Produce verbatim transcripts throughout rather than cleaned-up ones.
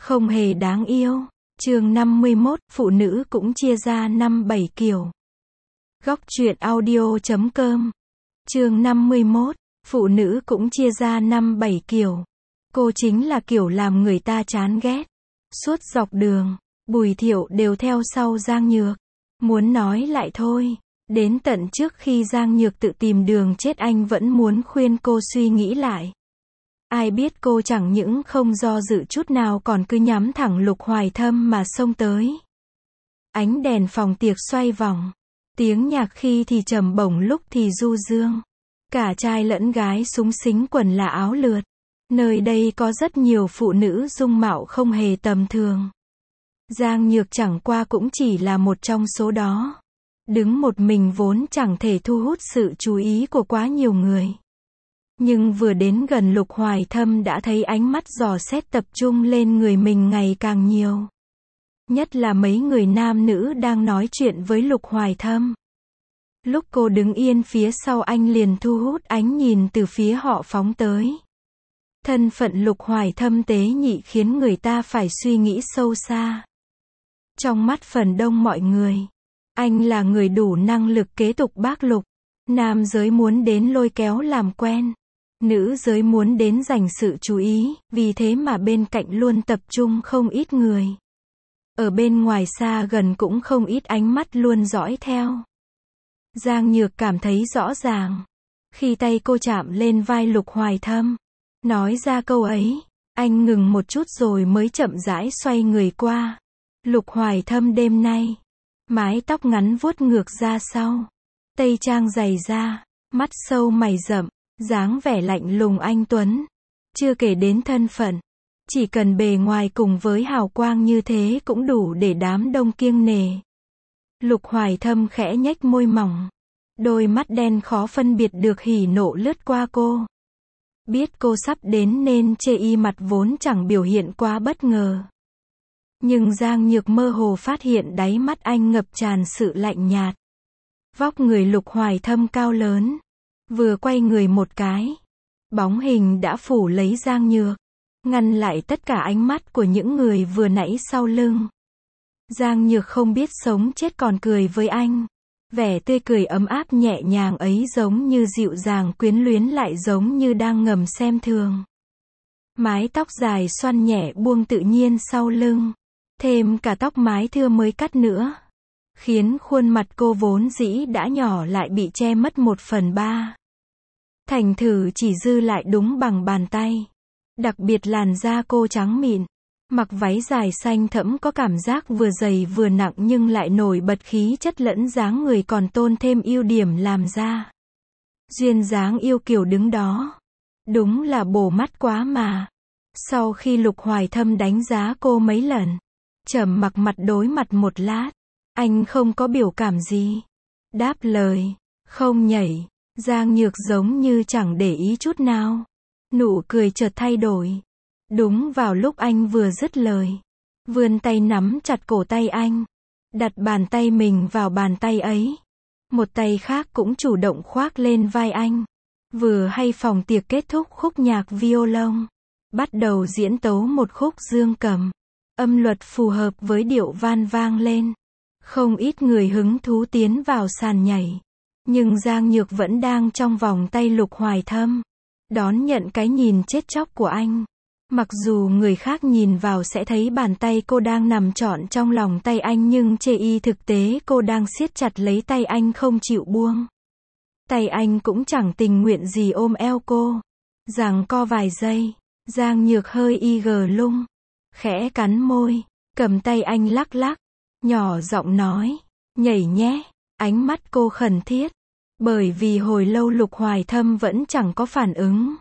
Không hề đáng yêu. Chương năm mươi mốt, phụ nữ cũng chia ra năm bảy kiểu. Góc truyện audio chấm com. Chương năm mươi mốt, phụ nữ cũng chia ra năm bảy kiểu. Cô chính là kiểu làm người ta chán ghét. Suốt dọc đường, Bùi Thiệu đều theo sau Giang Nhược. Muốn nói lại thôi. Đến tận trước khi Giang Nhược tự tìm đường chết anh vẫn muốn khuyên cô suy nghĩ lại. Ai biết cô chẳng những không do dự chút nào còn cứ nhắm thẳng Lục Hoài Thâm mà xông tới. Ánh đèn phòng tiệc xoay vòng. Tiếng nhạc khi thì trầm bổng lúc thì du dương. Cả trai lẫn gái súng xính quần là áo lượt. Nơi đây có rất nhiều phụ nữ dung mạo không hề tầm thường. Giang Nhược chẳng qua cũng chỉ là một trong số đó. Đứng một mình vốn chẳng thể thu hút sự chú ý của quá nhiều người. Nhưng vừa đến gần Lục Hoài Thâm đã thấy ánh mắt dò xét tập trung lên người mình ngày càng nhiều. Nhất là mấy người nam nữ đang nói chuyện với Lục Hoài Thâm. Lúc cô đứng yên phía sau anh liền thu hút ánh nhìn từ phía họ phóng tới. Thân phận Lục Hoài Thâm tế nhị khiến người ta phải suy nghĩ sâu xa. Trong mắt phần đông mọi người, anh là người đủ năng lực kế tục bác Lục. Nam giới muốn đến lôi kéo làm quen. Nữ giới muốn đến dành sự chú ý, vì thế mà bên cạnh luôn tập trung không ít người. Ở bên ngoài xa gần cũng không ít ánh mắt luôn dõi theo. Giang Nhược cảm thấy rõ ràng. Khi tay cô chạm lên vai Lục Hoài Thâm, nói ra câu ấy, anh ngừng một chút rồi mới chậm rãi xoay người qua. Lục Hoài Thâm đêm nay, mái tóc ngắn vuốt ngược ra sau, tây trang dày da, mắt sâu mày rậm, dáng vẻ lạnh lùng anh tuấn. Chưa kể đến thân phận, chỉ cần bề ngoài cùng với hào quang như thế cũng đủ để đám đông kiêng nể. Lục Hoài Thâm khẽ nhếch môi mỏng, đôi mắt đen khó phân biệt được hỉ nộ lướt qua cô. Biết cô sắp đến nên chê y mặt vốn chẳng biểu hiện quá bất ngờ. Nhưng Giang Nhược mơ hồ phát hiện đáy mắt anh ngập tràn sự lạnh nhạt. Vóc người Lục Hoài Thâm cao lớn. Vừa quay người một cái, bóng hình đã phủ lấy Giang Nhược, ngăn lại tất cả ánh mắt của những người vừa nãy sau lưng. Giang Nhược không biết sống chết còn cười với anh. Vẻ tươi cười ấm áp nhẹ nhàng ấy giống như dịu dàng quyến luyến lại giống như đang ngầm xem thường. Mái tóc dài xoăn nhẹ buông tự nhiên sau lưng, thêm cả tóc mái thưa mới cắt nữa, khiến khuôn mặt cô vốn dĩ đã nhỏ lại bị che mất một phần ba. Thành thử chỉ dư lại đúng bằng bàn tay. Đặc biệt làn da cô trắng mịn, mặc váy dài xanh thẫm có cảm giác vừa dày vừa nặng nhưng lại nổi bật khí chất lẫn dáng người còn tôn thêm ưu điểm làm da. Duyên dáng yêu kiều đứng đó. Đúng là bổ mắt quá mà. Sau khi Lục Hoài Thâm đánh giá cô mấy lần, trầm mặc mặt đối mặt một lát, anh không có biểu cảm gì. Đáp lời, không nhảy. Giang Nhược giống như chẳng để ý chút nào. Nụ cười chợt thay đổi. Đúng vào lúc anh vừa dứt lời, vươn tay nắm chặt cổ tay anh, đặt bàn tay mình vào bàn tay ấy. Một tay khác cũng chủ động khoác lên vai anh. Vừa hay phòng tiệc kết thúc khúc nhạc violon, bắt đầu diễn tấu một khúc dương cầm. Âm luật phù hợp với điệu van vang lên. Không ít người hứng thú tiến vào sàn nhảy. Nhưng Giang Nhược vẫn đang trong vòng tay Lục Hoài Thâm, đón nhận cái nhìn chết chóc của anh. Mặc dù người khác nhìn vào sẽ thấy bàn tay cô đang nằm trọn trong lòng tay anh nhưng chê y thực tế cô đang siết chặt lấy tay anh không chịu buông. Tay anh cũng chẳng tình nguyện gì ôm eo cô. Giằng co vài giây, Giang Nhược hơi y gờ lung, khẽ cắn môi, cầm tay anh lắc lắc, nhỏ giọng nói, nhảy nhé. Ánh mắt cô khẩn thiết, bởi vì hồi lâu Lục Hoài Thâm vẫn chẳng có phản ứng.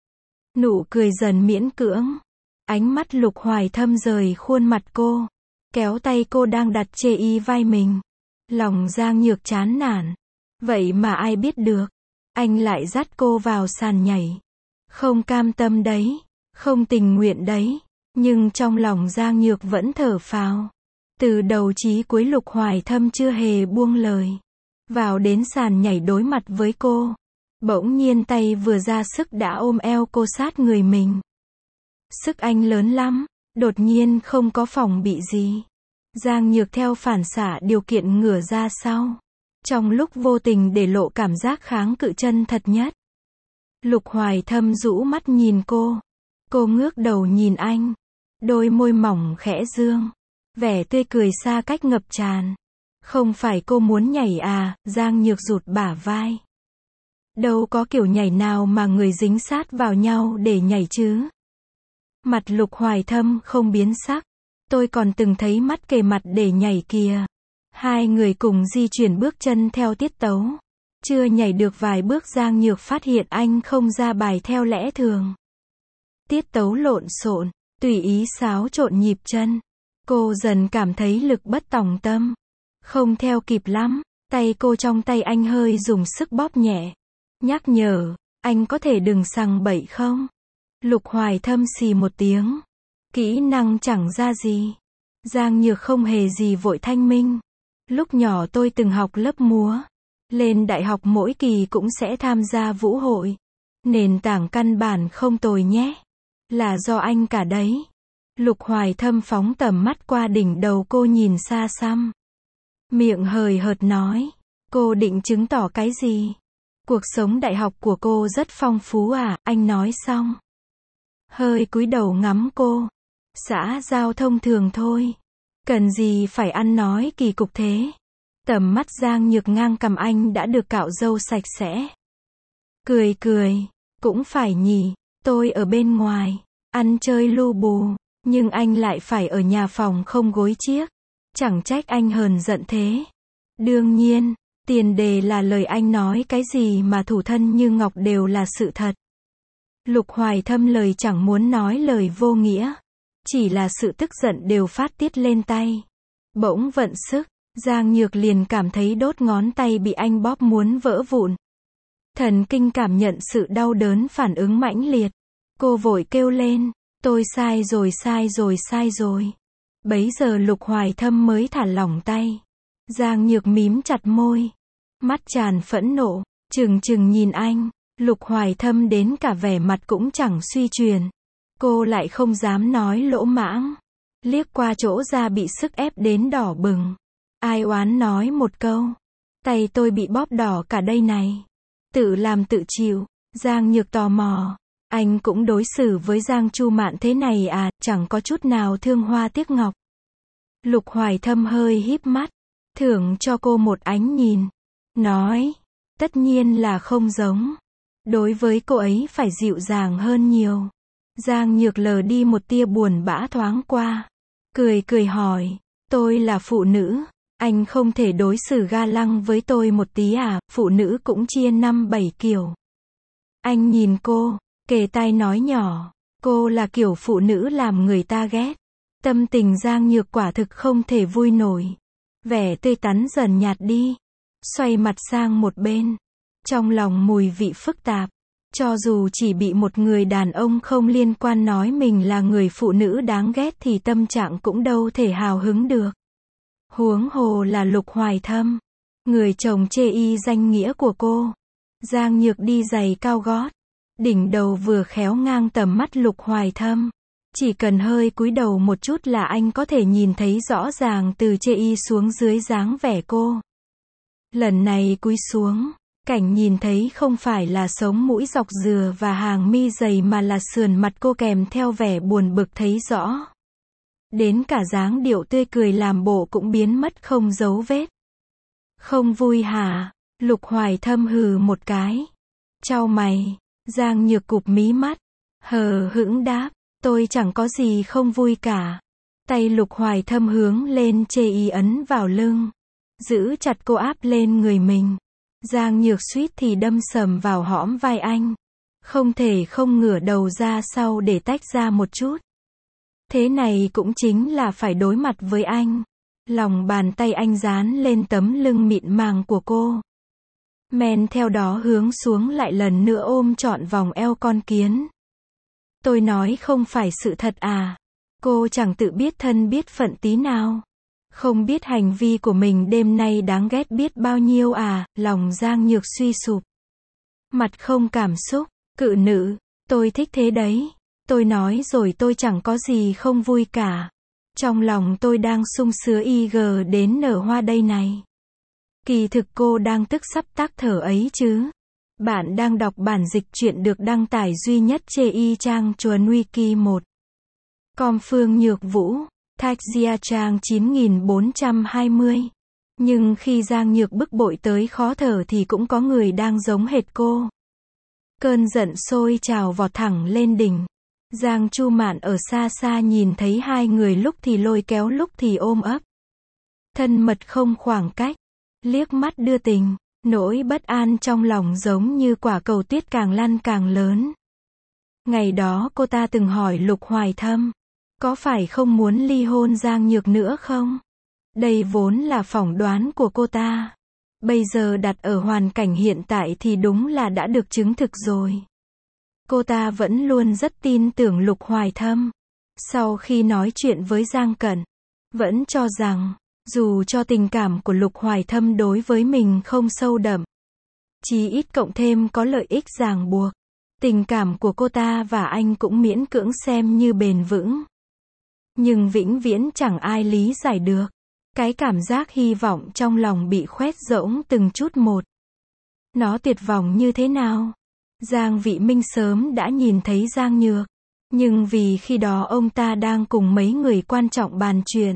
Nụ cười dần miễn cưỡng. Ánh mắt Lục Hoài Thâm rời khuôn mặt cô, kéo tay cô đang đặt chê y vai mình. Lòng Giang Nhược chán nản. Vậy mà ai biết được, anh lại dắt cô vào sàn nhảy. Không cam tâm đấy, không tình nguyện đấy. Nhưng trong lòng Giang Nhược vẫn thở phào. Từ đầu chí cuối Lục Hoài Thâm chưa hề buông lời. Vào đến sàn nhảy đối mặt với cô. Bỗng nhiên tay vừa ra sức đã ôm eo cô sát người mình. Sức anh lớn lắm, Đột nhiên không có phòng bị gì. Giang Nhược theo phản xạ điều kiện ngửa ra sau. Trong lúc vô tình để lộ cảm giác kháng cự chân thật nhất. Lục Hoài Thâm rũ mắt nhìn cô. Cô ngước đầu nhìn anh. Đôi môi mỏng khẽ dương. Vẻ tươi cười xa cách ngập tràn. Không phải cô muốn nhảy à, Giang Nhược rụt bả vai. Đâu có kiểu nhảy nào mà người dính sát vào nhau để nhảy chứ. Mặt Lục Hoài Thâm không biến sắc. Tôi còn từng thấy mắt kề mặt để nhảy kìa. Hai người cùng di chuyển bước chân theo tiết tấu. Chưa nhảy được vài bước Giang Nhược phát hiện anh không ra bài theo lẽ thường. Tiết tấu lộn xộn, tùy ý xáo trộn nhịp chân. Cô dần cảm thấy lực bất tòng tâm. Không theo kịp lắm, tay cô trong tay anh hơi dùng sức bóp nhẹ. Nhắc nhở, anh có thể đừng sằng bậy không? Lục Hoài Thâm xì một tiếng. Kỹ năng chẳng ra gì. Giang Nhược không hề gì vội thanh minh. Lúc nhỏ tôi từng học lớp múa. Lên đại học mỗi kỳ cũng sẽ tham gia vũ hội. Nền tảng căn bản không tồi nhé. Là do anh cả đấy. Lục Hoài Thâm phóng tầm mắt qua đỉnh đầu cô nhìn xa xăm. Miệng hời hợt nói. Cô định chứng tỏ cái gì? Cuộc sống đại học của cô rất phong phú à, anh nói xong. Hơi cúi đầu ngắm cô. Xã giao thông thường thôi. Cần gì phải ăn nói kỳ cục thế. Tầm mắt Giang Nhược ngang cằm anh đã được cạo râu sạch sẽ. Cười cười. Cũng phải nhỉ. Tôi ở bên ngoài. Ăn chơi lu bù. Nhưng anh lại phải ở nhà phòng không gối chiếc. Chẳng trách anh hờn giận thế. Đương nhiên. Tiền đề là lời anh nói cái gì mà thủ thân như ngọc đều là sự thật. Lục Hoài Thâm lời chẳng muốn nói lời vô nghĩa. Chỉ là sự tức giận đều phát tiết lên tay. Bỗng vận sức, Giang Nhược liền cảm thấy đốt ngón tay bị anh bóp muốn vỡ vụn. Thần kinh cảm nhận sự đau đớn phản ứng mãnh liệt. Cô vội kêu lên, tôi sai rồi sai rồi sai rồi. Bấy giờ Lục Hoài Thâm mới thả lỏng tay. Giang Nhược mím chặt môi. Mắt tràn phẫn nộ, trừng trừng nhìn anh. Lục Hoài Thâm đến cả vẻ mặt cũng chẳng suy chuyển. Cô lại không dám nói lỗ mãng. Liếc qua chỗ da bị sức ép đến đỏ bừng. Ai oán nói một câu. Tay tôi bị bóp đỏ cả đây này. Tự làm tự chịu. Giang Nhược tò mò. Anh cũng đối xử với Giang Chu Mạn thế này à, chẳng có chút nào thương hoa tiếc ngọc. Lục Hoài Thâm hơi híp mắt. Thưởng cho cô một ánh nhìn. Nói. Tất nhiên là không giống. Đối với cô ấy phải dịu dàng hơn nhiều. Giang Nhược lờ đi một tia buồn bã thoáng qua. Cười cười hỏi. Tôi là phụ nữ. Anh không thể đối xử ga lăng với tôi một tí à, phụ nữ cũng chia năm bảy kiểu. Anh nhìn cô, kề tai nói nhỏ. Cô là kiểu phụ nữ làm người ta ghét. Tâm tình Giang Nhược quả thực không thể vui nổi. Vẻ tươi tắn dần nhạt đi. Xoay mặt sang một bên. Trong lòng mùi vị phức tạp. Cho dù chỉ bị một người đàn ông không liên quan nói mình là người phụ nữ đáng ghét thì tâm trạng cũng đâu thể hào hứng được. Huống hồ là Lục Hoài Thâm. Người chồng chê y danh nghĩa của cô. Giang Nhược đi giày cao gót. Đỉnh đầu vừa khéo ngang tầm mắt Lục Hoài Thâm. Chỉ cần hơi cúi đầu một chút là anh có thể nhìn thấy rõ ràng từ chê y xuống dưới dáng vẻ cô. Lần này cúi xuống. Cảnh nhìn thấy không phải là sống mũi dọc dừa và hàng mi dày mà là sườn mặt cô kèm theo vẻ buồn bực thấy rõ. Đến cả dáng điệu tươi cười làm bộ cũng biến mất không dấu vết. Không vui hả? Lục Hoài Thâm hừ một cái. Chau mày. Giang Nhược cụp mí mắt. Hờ hững đáp. Tôi chẳng có gì không vui cả. Tay Lục Hoài Thâm hướng lên chê y ấn vào lưng. Giữ chặt cô áp lên người mình. Giang Nhược suýt thì đâm sầm vào hõm vai anh. Không thể không ngửa đầu ra sau để tách ra một chút. Thế này cũng chính là phải đối mặt với anh. Lòng bàn tay anh dán lên tấm lưng mịn màng của cô. Men theo đó hướng xuống lại lần nữa ôm trọn vòng eo con kiến. Tôi nói không phải sự thật à? Cô chẳng tự biết thân biết phận tí nào. Không biết hành vi của mình đêm nay đáng ghét biết bao nhiêu à? Lòng Giang Nhược suy sụp. Mặt không cảm xúc. Cự nữ. Tôi thích thế đấy. Tôi nói rồi tôi chẳng có gì không vui cả. Trong lòng tôi đang sung sướng y gờ đến nở hoa đây này. Kỳ thực cô đang tức sắp tắc thở ấy chứ. Bạn đang đọc bản dịch truyện được đăng tải duy nhất trên y trang chuồn wiki một. Com Phương Nhược Vũ, Thách Gia trang chín nghìn bốn trăm hai mươi. Nhưng khi Giang Nhược bức bội tới khó thở thì cũng có người đang giống hệt cô. Cơn giận sôi trào vọt thẳng lên đỉnh. Giang Chu Mạn ở xa xa nhìn thấy hai người lúc thì lôi kéo lúc thì ôm ấp. Thân mật không khoảng cách. Liếc mắt đưa tình. Nỗi bất an trong lòng giống như quả cầu tuyết càng lăn càng lớn. Ngày đó cô ta từng hỏi Lục Hoài Thâm. Có phải không muốn ly hôn Giang Nhược nữa không? Đây vốn là phỏng đoán của cô ta. Bây giờ đặt ở hoàn cảnh hiện tại thì đúng là đã được chứng thực rồi. Cô ta vẫn luôn rất tin tưởng Lục Hoài Thâm. Sau khi nói chuyện với Giang Cẩn, vẫn cho rằng, dù cho tình cảm của Lục Hoài Thâm đối với mình không sâu đậm, chí ít cộng thêm có lợi ích ràng buộc, tình cảm của cô ta và anh cũng miễn cưỡng xem như bền vững. Nhưng vĩnh viễn chẳng ai lý giải được. Cái cảm giác hy vọng trong lòng bị khoét rỗng từng chút một. Nó tuyệt vọng như thế nào? Giang Vị Minh sớm đã nhìn thấy Giang Nhược. Nhưng vì khi đó ông ta đang cùng mấy người quan trọng bàn chuyện,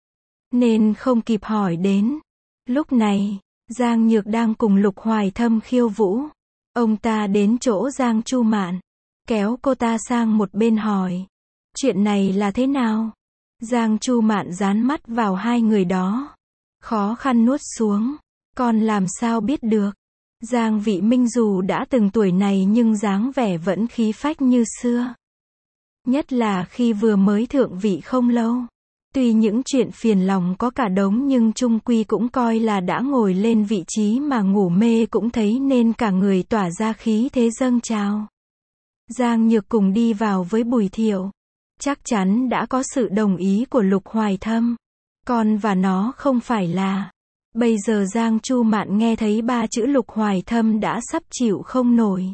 nên không kịp hỏi đến. Lúc này, Giang Nhược đang cùng Lục Hoài Thâm khiêu vũ. Ông ta đến chỗ Giang Chu Mạn, kéo cô ta sang một bên hỏi. Chuyện này là thế nào? Giang Chu Mạn dán mắt vào hai người đó. Khó khăn nuốt xuống. Con làm sao biết được? Giang Vị Minh dù đã từng tuổi này nhưng dáng vẻ vẫn khí phách như xưa. Nhất là khi vừa mới thượng vị không lâu. Tuy những chuyện phiền lòng có cả đống nhưng chung quy cũng coi là đã ngồi lên vị trí mà ngủ mê cũng thấy nên cả người tỏa ra khí thế dâng trào. Giang Nhược cùng đi vào với Bùi Thiệu. Chắc chắn đã có sự đồng ý của Lục Hoài Thâm. Con và nó không phải là. Bây giờ Giang Chu Mạn nghe thấy ba chữ Lục Hoài Thâm đã sắp chịu không nổi.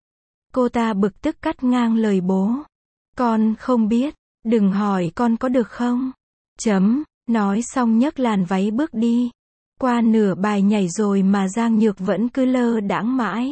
Cô ta bực tức cắt ngang lời bố. Con không biết, đừng hỏi con có được không? Chấm, nói xong nhấc làn váy bước đi. Qua nửa bài nhảy rồi mà Giang Nhược vẫn cứ lơ đãng mãi.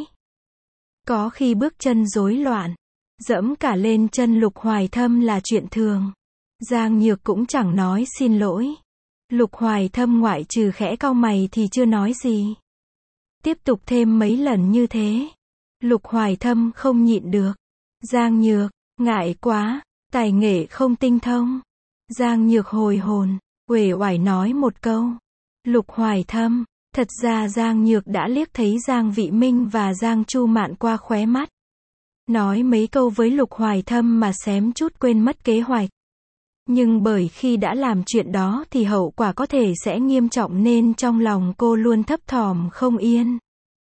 Có khi bước chân rối loạn, dẫm cả lên chân Lục Hoài Thâm là chuyện thường. Giang Nhược cũng chẳng nói xin lỗi. Lục Hoài Thâm ngoại trừ khẽ cau mày thì chưa nói gì. Tiếp tục thêm mấy lần như thế. Lục Hoài Thâm không nhịn được. Giang Nhược, ngại quá, tài nghệ không tinh thông. Giang Nhược hồi hồn, uể oải nói một câu. Lục Hoài Thâm, thật ra Giang Nhược đã liếc thấy Giang Vị Minh và Giang Chu Mạn qua khóe mắt. Nói mấy câu với Lục Hoài Thâm mà xém chút quên mất kế hoạch. Nhưng bởi khi đã làm chuyện đó thì hậu quả có thể sẽ nghiêm trọng nên trong lòng cô luôn thấp thỏm không yên.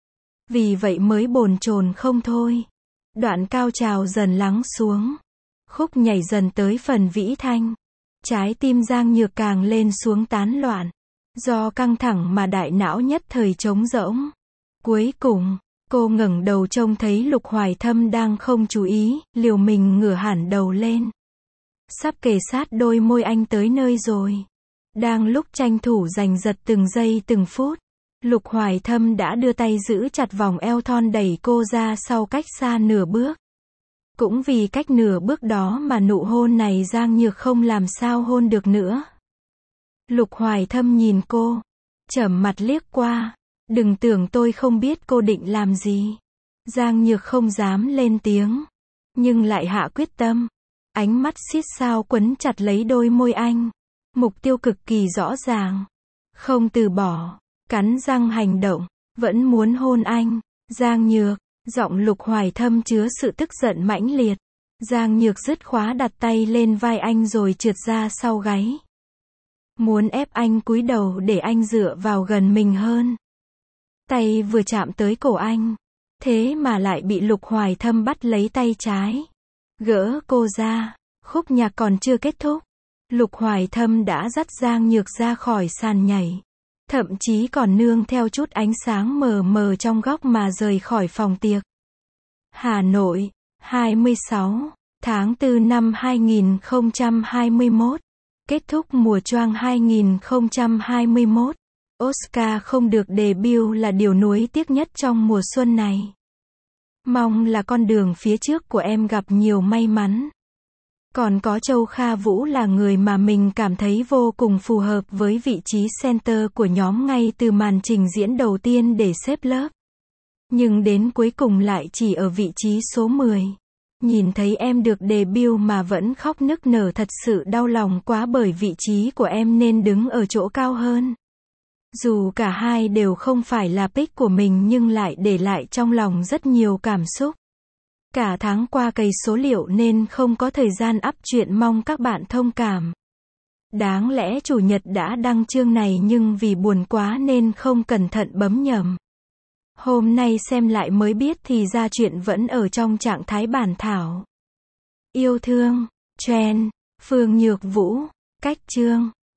Vì vậy mới bồn chồn không thôi. Đoạn cao trào dần lắng xuống. Khúc nhảy dần tới phần vĩ thanh. Trái tim Giang Nhược càng lên xuống tán loạn. Do căng thẳng mà đại não nhất thời trống rỗng. Cuối cùng, cô ngẩng đầu trông thấy Lục Hoài Thâm đang không chú ý, liều mình ngửa hẳn đầu lên. Sắp kề sát đôi môi anh tới nơi rồi. Đang lúc tranh thủ giành giật từng giây từng phút, Lục Hoài Thâm đã đưa tay giữ chặt vòng eo thon đẩy cô ra sau cách xa nửa bước. Cũng vì cách nửa bước đó mà nụ hôn này Giang Nhược không làm sao hôn được nữa. Lục Hoài Thâm nhìn cô, trầm mặt liếc qua. Đừng tưởng tôi không biết cô định làm gì. Giang Nhược không dám lên tiếng, nhưng lại hạ quyết tâm. Ánh mắt xiết sao quấn chặt lấy đôi môi anh. Mục tiêu cực kỳ rõ ràng. Không từ bỏ, cắn răng hành động, vẫn muốn hôn anh. Giang Nhược, giọng Lục Hoài Thâm chứa sự tức giận mãnh liệt. Giang Nhược dứt khóa đặt tay lên vai anh rồi trượt ra sau gáy. Muốn ép anh cúi đầu để anh dựa vào gần mình hơn. Tay vừa chạm tới cổ anh, thế mà lại bị Lục Hoài Thâm bắt lấy tay trái. Gỡ cô ra, khúc nhạc còn chưa kết thúc. Lục Hoài Thâm đã dắt Giang Nhược ra khỏi sàn nhảy. Thậm chí còn nương theo chút ánh sáng mờ mờ trong góc mà rời khỏi phòng tiệc. Hà Nội, hai mươi sáu Tháng tư năm hai nghìn không trăm hai mươi mốt. Kết thúc mùa choang hai nghìn không trăm hai mươi mốt. Oscar không được debut là điều nuối tiếc nhất trong mùa xuân này. Mong là con đường phía trước của em gặp nhiều may mắn. Còn có Châu Kha Vũ là người mà mình cảm thấy vô cùng phù hợp với vị trí center của nhóm ngay từ màn trình diễn đầu tiên để xếp lớp. Nhưng đến cuối cùng lại chỉ ở vị trí số mười. Nhìn thấy em được debut mà vẫn khóc nức nở thật sự đau lòng quá bởi vị trí của em nên đứng ở chỗ cao hơn. Dù cả hai đều không phải là pick của mình nhưng lại để lại trong lòng rất nhiều cảm xúc. Cả tháng qua cày số liệu nên không có thời gian up chuyện, mong các bạn thông cảm. Đáng lẽ chủ nhật đã đăng chương này nhưng vì buồn quá nên không cẩn thận bấm nhầm. Hôm nay xem lại mới biết thì ra chuyện vẫn ở trong trạng thái bản thảo. Yêu thương, Trend, Phương Nhược Vũ, cách chương.